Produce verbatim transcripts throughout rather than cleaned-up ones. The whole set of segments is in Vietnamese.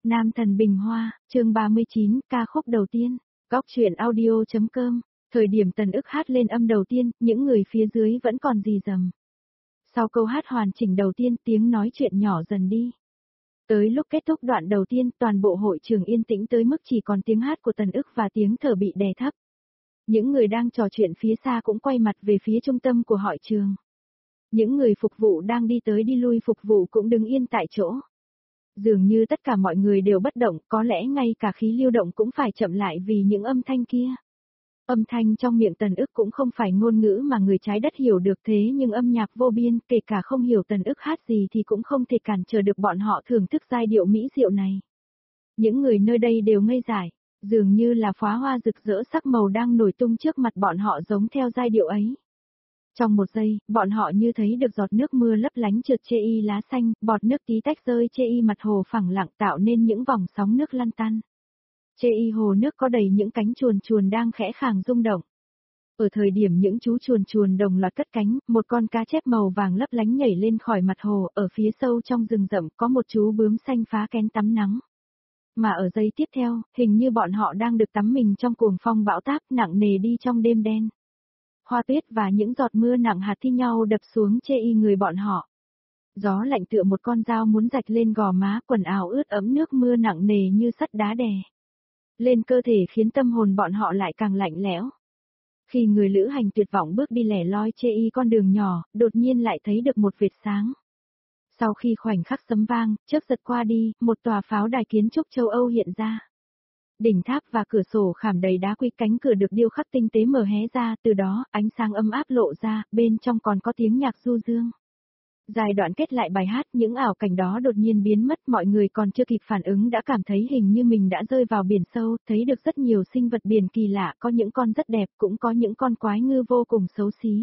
Nam thần bình hoa, chương ba mươi chín, ca khúc đầu tiên, góc truyện audio.com, thời điểm Tần Ức hát lên âm đầu tiên, những người phía dưới vẫn còn rì rầm. Sau câu hát hoàn chỉnh đầu tiên, tiếng nói chuyện nhỏ dần đi. Tới lúc kết thúc đoạn đầu tiên, toàn bộ hội trường yên tĩnh tới mức chỉ còn tiếng hát của Tần Ức và tiếng thở bị đè thấp. Những người đang trò chuyện phía xa cũng quay mặt về phía trung tâm của hội trường. Những người phục vụ đang đi tới đi lui phục vụ cũng đứng yên tại chỗ. Dường như tất cả mọi người đều bất động, có lẽ ngay cả khí lưu động cũng phải chậm lại vì những âm thanh kia. Âm thanh trong miệng Tần Ức cũng không phải ngôn ngữ mà người trái đất hiểu được, thế nhưng âm nhạc vô biên, kể cả không hiểu Tần Ức hát gì thì cũng không thể cản trở được bọn họ thưởng thức giai điệu mỹ diệu này. Những người nơi đây đều ngây dại, dường như là pháo hoa rực rỡ sắc màu đang nổi tung trước mặt bọn họ giống theo giai điệu ấy. Trong một giây, bọn họ như thấy được giọt nước mưa lấp lánh trượt chê y lá xanh, bọt nước tí tách rơi chê y mặt hồ phẳng lặng tạo nên những vòng sóng nước lăn tăn. Chê y hồ nước có đầy những cánh chuồn chuồn đang khẽ khàng rung động. Ở thời điểm những chú chuồn chuồn đồng loạt cất cánh, một con cá chép màu vàng lấp lánh nhảy lên khỏi mặt hồ, ở phía sâu trong rừng rậm có một chú bướm xanh phá kén tắm nắng. Mà ở giây tiếp theo, hình như bọn họ đang được tắm mình trong cuồng phong bão táp nặng nề đi trong đêm đen. Hoa tuyết và những giọt mưa nặng hạt thi nhau đập xuống chê y người bọn họ. Gió lạnh tựa một con dao muốn rạch lên gò má, quần áo ướt ấm nước mưa nặng nề như sắt đá đè lên cơ thể khiến tâm hồn bọn họ lại càng lạnh lẽo. Khi người lữ hành tuyệt vọng bước đi lẻ loi chê y con đường nhỏ, đột nhiên lại thấy được một vệt sáng. Sau khi khoảnh khắc sấm vang, chớp giật qua đi, một tòa pháo đài kiến trúc châu Âu hiện ra. Đỉnh tháp và cửa sổ khảm đầy đá quý, cánh cửa được điêu khắc tinh tế mở hé ra, từ đó, ánh sáng ấm áp lộ ra, bên trong còn có tiếng nhạc du dương. Giai đoạn kết lại bài hát, những ảo cảnh đó đột nhiên biến mất, mọi người còn chưa kịp phản ứng đã cảm thấy hình như mình đã rơi vào biển sâu, thấy được rất nhiều sinh vật biển kỳ lạ, có những con rất đẹp, cũng có những con quái ngư vô cùng xấu xí.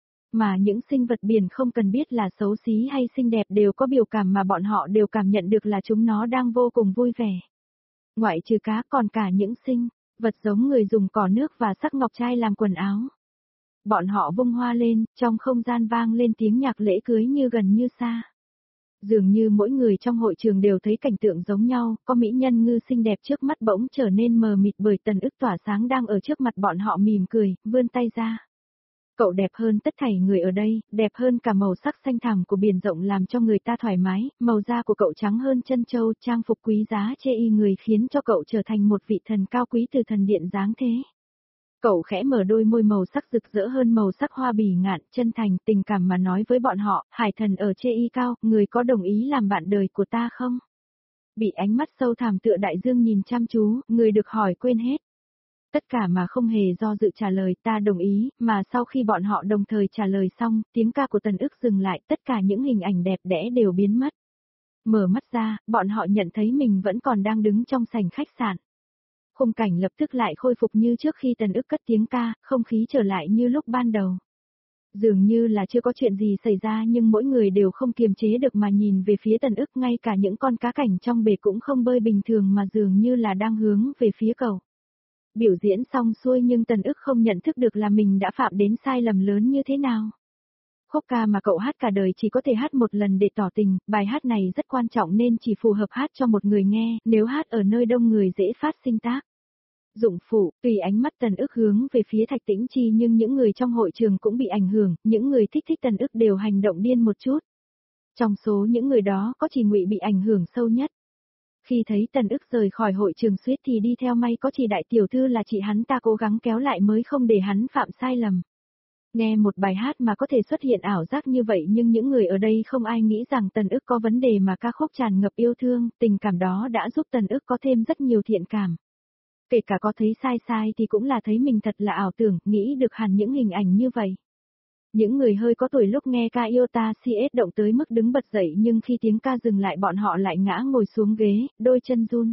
Mà những sinh vật biển không cần biết là xấu xí hay xinh đẹp đều có biểu cảm mà bọn họ đều cảm nhận được là chúng nó đang vô cùng vui vẻ. Ngoại trừ cá còn cả những sinh vật giống người dùng cỏ nước và sắc ngọc trai làm quần áo. Bọn họ vung hoa lên, trong không gian vang lên tiếng nhạc lễ cưới như gần như xa. Dường như mỗi người trong hội trường đều thấy cảnh tượng giống nhau, có mỹ nhân ngư xinh đẹp trước mắt bỗng trở nên mờ mịt bởi Tần Ức tỏa sáng đang ở trước mặt bọn họ mỉm cười, vươn tay ra. Cậu đẹp hơn tất thảy người ở đây, đẹp hơn cả màu sắc xanh thẳm của biển rộng làm cho người ta thoải mái, màu da của cậu trắng hơn chân châu, trang phục quý giá chê y người khiến cho cậu trở thành một vị thần cao quý từ thần điện dáng thế. Cậu khẽ mở đôi môi màu sắc rực rỡ hơn màu sắc hoa bỉ ngạn, chân thành, tình cảm mà nói với bọn họ, hải thần ở chê y cao, người có đồng ý làm bạn đời của ta không? Bị ánh mắt sâu thẳm tựa đại dương nhìn chăm chú, người được hỏi quên hết. Tất cả mà không hề do dự trả lời ta đồng ý, mà sau khi bọn họ đồng thời trả lời xong, tiếng ca của Tần Ức dừng lại, tất cả những hình ảnh đẹp đẽ đều biến mất. Mở mắt ra, bọn họ nhận thấy mình vẫn còn đang đứng trong sảnh khách sạn. Khung cảnh lập tức lại khôi phục như trước khi Tần Ức cất tiếng ca, không khí trở lại như lúc ban đầu. Dường như là chưa có chuyện gì xảy ra nhưng mỗi người đều không kiềm chế được mà nhìn về phía Tần Ức, ngay cả những con cá cảnh trong bể cũng không bơi bình thường mà dường như là đang hướng về phía cậu. Biểu diễn xong xuôi nhưng Tần Ức không nhận thức được là mình đã phạm đến sai lầm lớn như thế nào. Khúc ca mà cậu hát cả đời chỉ có thể hát một lần để tỏ tình, bài hát này rất quan trọng nên chỉ phù hợp hát cho một người nghe, nếu hát ở nơi đông người dễ phát sinh tác dụng phụ. Tùy ánh mắt Tần Ức hướng về phía Thạch Tĩnh Chi nhưng những người trong hội trường cũng bị ảnh hưởng, những người thích thích Tần Ức đều hành động điên một chút. Trong số những người đó có chỉ Ngụy bị ảnh hưởng sâu nhất. Khi thấy Tần Ức rời khỏi hội trường suýt thì đi theo may có chỉ đại tiểu thư là chị hắn ta cố gắng kéo lại mới không để hắn phạm sai lầm. Nghe một bài hát mà có thể xuất hiện ảo giác như vậy nhưng những người ở đây không ai nghĩ rằng Tần Ức có vấn đề mà ca khúc tràn ngập yêu thương, tình cảm đó đã giúp Tần Ức có thêm rất nhiều thiện cảm. Kể cả có thấy sai sai thì cũng là thấy mình thật là ảo tưởng, nghĩ được hẳn những hình ảnh như vậy. Những người hơi có tuổi lúc nghe ca yêu ta si ết động tới mức đứng bật dậy nhưng khi tiếng ca dừng lại bọn họ lại ngã ngồi xuống ghế, đôi chân run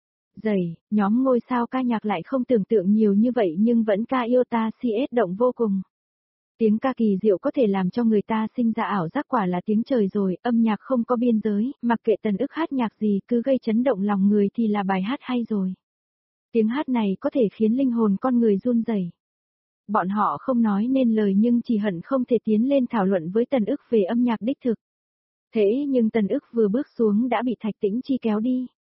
rẩy. Nhóm ngôi sao ca nhạc lại không tưởng tượng nhiều như vậy nhưng vẫn ca yêu ta si ết động vô cùng. Tiếng ca kỳ diệu có thể làm cho người ta sinh ra ảo giác, quả là tiếng trời rồi, âm nhạc không có biên giới, mặc kệ Tần Ức hát nhạc gì cứ gây chấn động lòng người thì là bài hát hay rồi. Tiếng hát này có thể khiến linh hồn con người run rẩy. Bọn họ không nói nên lời nhưng chỉ hận không thể tiến lên thảo luận với Tần Ức về âm nhạc đích thực. Thế nhưng Tần Ức vừa bước xuống đã bị Thạch Tĩnh Chi kéo đi.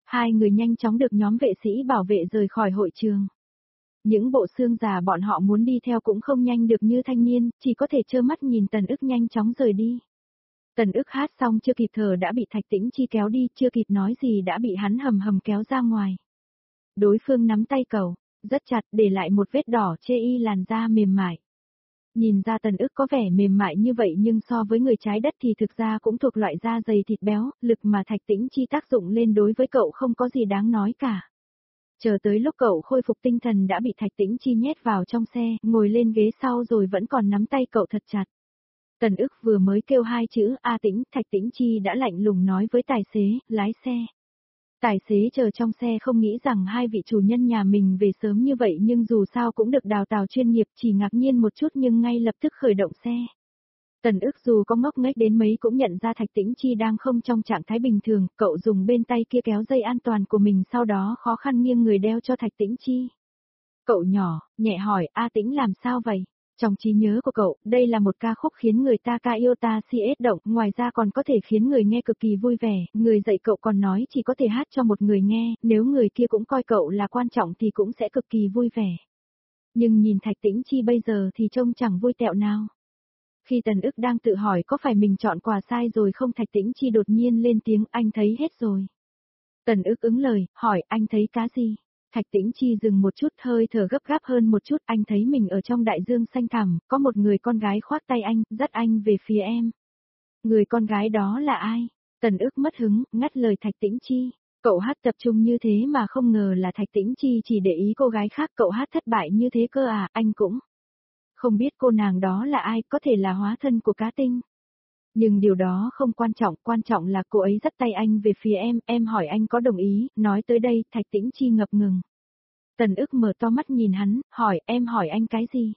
Hai người nhanh chóng được nhóm vệ sĩ bảo vệ rời khỏi hội trường. Những bộ xương già bọn họ muốn đi theo cũng không nhanh được như thanh niên, chỉ có thể trơ mắt nhìn Tần ức nhanh chóng rời đi. Tần ức hát xong chưa kịp thở đã bị Thạch Tĩnh Chi kéo đi, chưa kịp nói gì đã bị hắn hầm hầm kéo ra ngoài. Đối phương nắm tay cậu, rất chặt để lại một vết đỏ chê y làn da mềm mại. Nhìn ra Tần ức có vẻ mềm mại như vậy nhưng so với người trái đất thì thực ra cũng thuộc loại da dày thịt béo, lực mà Thạch Tĩnh Chi tác dụng lên đối với cậu không có gì đáng nói cả. Chờ tới lúc cậu khôi phục tinh thần đã bị Thạch Tĩnh Chi nhét vào trong xe, ngồi lên ghế sau rồi vẫn còn nắm tay cậu thật chặt. Tần ức vừa mới kêu hai chữ A Tĩnh, Thạch Tĩnh Chi đã lạnh lùng nói với tài xế, lái xe. Tài xế chờ trong xe không nghĩ rằng hai vị chủ nhân nhà mình về sớm như vậy nhưng dù sao cũng được đào tạo chuyên nghiệp, chỉ ngạc nhiên một chút nhưng ngay lập tức khởi động xe. Tần ức dù có ngốc nghếch đến mấy cũng nhận ra Thạch Tĩnh Chi đang không trong trạng thái bình thường, cậu dùng bên tay kia kéo dây an toàn của mình sau đó khó khăn nghiêng người đeo cho Thạch Tĩnh Chi. Cậu nhỏ, nhẹ hỏi, A Tĩnh làm sao vậy? Trong trí nhớ của cậu, đây là một ca khúc khiến người ta ca yêu ta si ết động, ngoài ra còn có thể khiến người nghe cực kỳ vui vẻ, người dạy cậu còn nói chỉ có thể hát cho một người nghe, nếu người kia cũng coi cậu là quan trọng thì cũng sẽ cực kỳ vui vẻ. Nhưng nhìn Thạch Tĩnh Chi bây giờ thì trông chẳng vui tẹo nào. Khi Tần ức đang tự hỏi có phải mình chọn quà sai rồi không, Thạch Tĩnh Chi đột nhiên lên tiếng, anh thấy hết rồi. Tần ức ứng lời, hỏi anh thấy cá gì? Thạch Tĩnh Chi dừng một chút, hơi thở gấp gáp hơn một chút, anh thấy mình ở trong đại dương xanh thẳm, có một người con gái khoác tay anh, dắt anh về phía em. Người con gái đó là ai? Tần ức mất hứng, ngắt lời Thạch Tĩnh Chi. Cậu hát tập trung như thế mà không ngờ là Thạch Tĩnh Chi chỉ để ý cô gái khác, cậu hát thất bại như thế cơ à, anh cũng không biết cô nàng đó là ai, có thể là hóa thân của cá tinh. Nhưng điều đó không quan trọng, quan trọng là cô ấy dắt tay anh về phía em, em hỏi anh có đồng ý, nói tới đây, Thạch Tĩnh Chi ngập ngừng. Tần ức mở to mắt nhìn hắn, hỏi, em hỏi anh cái gì?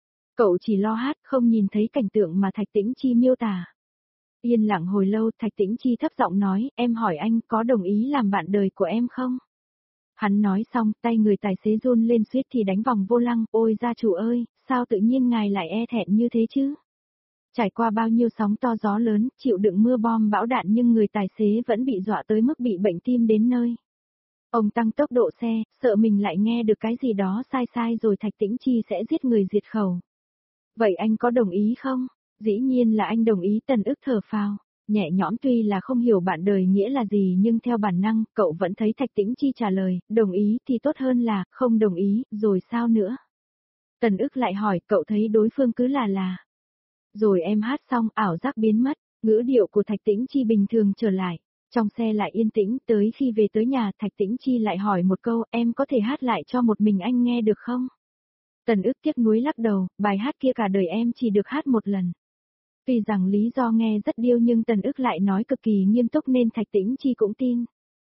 Cậu chỉ lo hát, không nhìn thấy cảnh tượng mà Thạch Tĩnh Chi miêu tả. Yên lặng hồi lâu, Thạch Tĩnh Chi thấp giọng nói, em hỏi anh có đồng ý làm bạn đời của em không? Hắn nói xong, tay người tài xế run lên suýt thì đánh vòng vô lăng, ôi gia chủ ơi, sao tự nhiên ngài lại e thẹn như thế chứ? Trải qua bao nhiêu sóng to gió lớn, chịu đựng mưa bom bão đạn nhưng người tài xế vẫn bị dọa tới mức bị bệnh tim đến nơi. Ông tăng tốc độ xe, sợ mình lại nghe được cái gì đó sai sai rồi Thạch Tĩnh Chi sẽ giết người diệt khẩu. Vậy anh có đồng ý không? Dĩ nhiên là anh đồng ý, Tần ức thở phào. Nhẹ nhõm, tuy là không hiểu bạn đời nghĩa là gì nhưng theo bản năng, cậu vẫn thấy Thạch Tĩnh Chi trả lời, đồng ý thì tốt hơn là, không đồng ý, rồi sao nữa? Tần ức lại hỏi, cậu thấy đối phương cứ là là. Rồi em hát xong, ảo giác biến mất, ngữ điệu của Thạch Tĩnh Chi bình thường trở lại. Trong xe lại yên tĩnh, tới khi về tới nhà, Thạch Tĩnh Chi lại hỏi một câu, em có thể hát lại cho một mình anh nghe được không? Tần ức tiếc nuối lắc đầu, bài hát kia cả đời em chỉ được hát một lần. Tuy rằng lý do nghe rất điêu nhưng Tần ức lại nói cực kỳ nghiêm túc nên Thạch Tĩnh Chi cũng tin.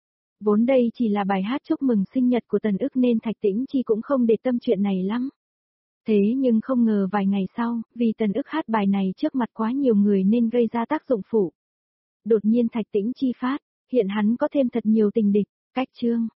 Vốn đây chỉ là bài hát chúc mừng sinh nhật của Tần ức nên Thạch Tĩnh Chi cũng không để tâm chuyện này lắm. Thế nhưng không ngờ vài ngày sau, vì Tần ức hát bài này trước mặt quá nhiều người nên gây ra tác dụng phụ. Đột nhiên Thạch Tĩnh Chi phát, hiện hắn có thêm thật nhiều tình địch, cách chương.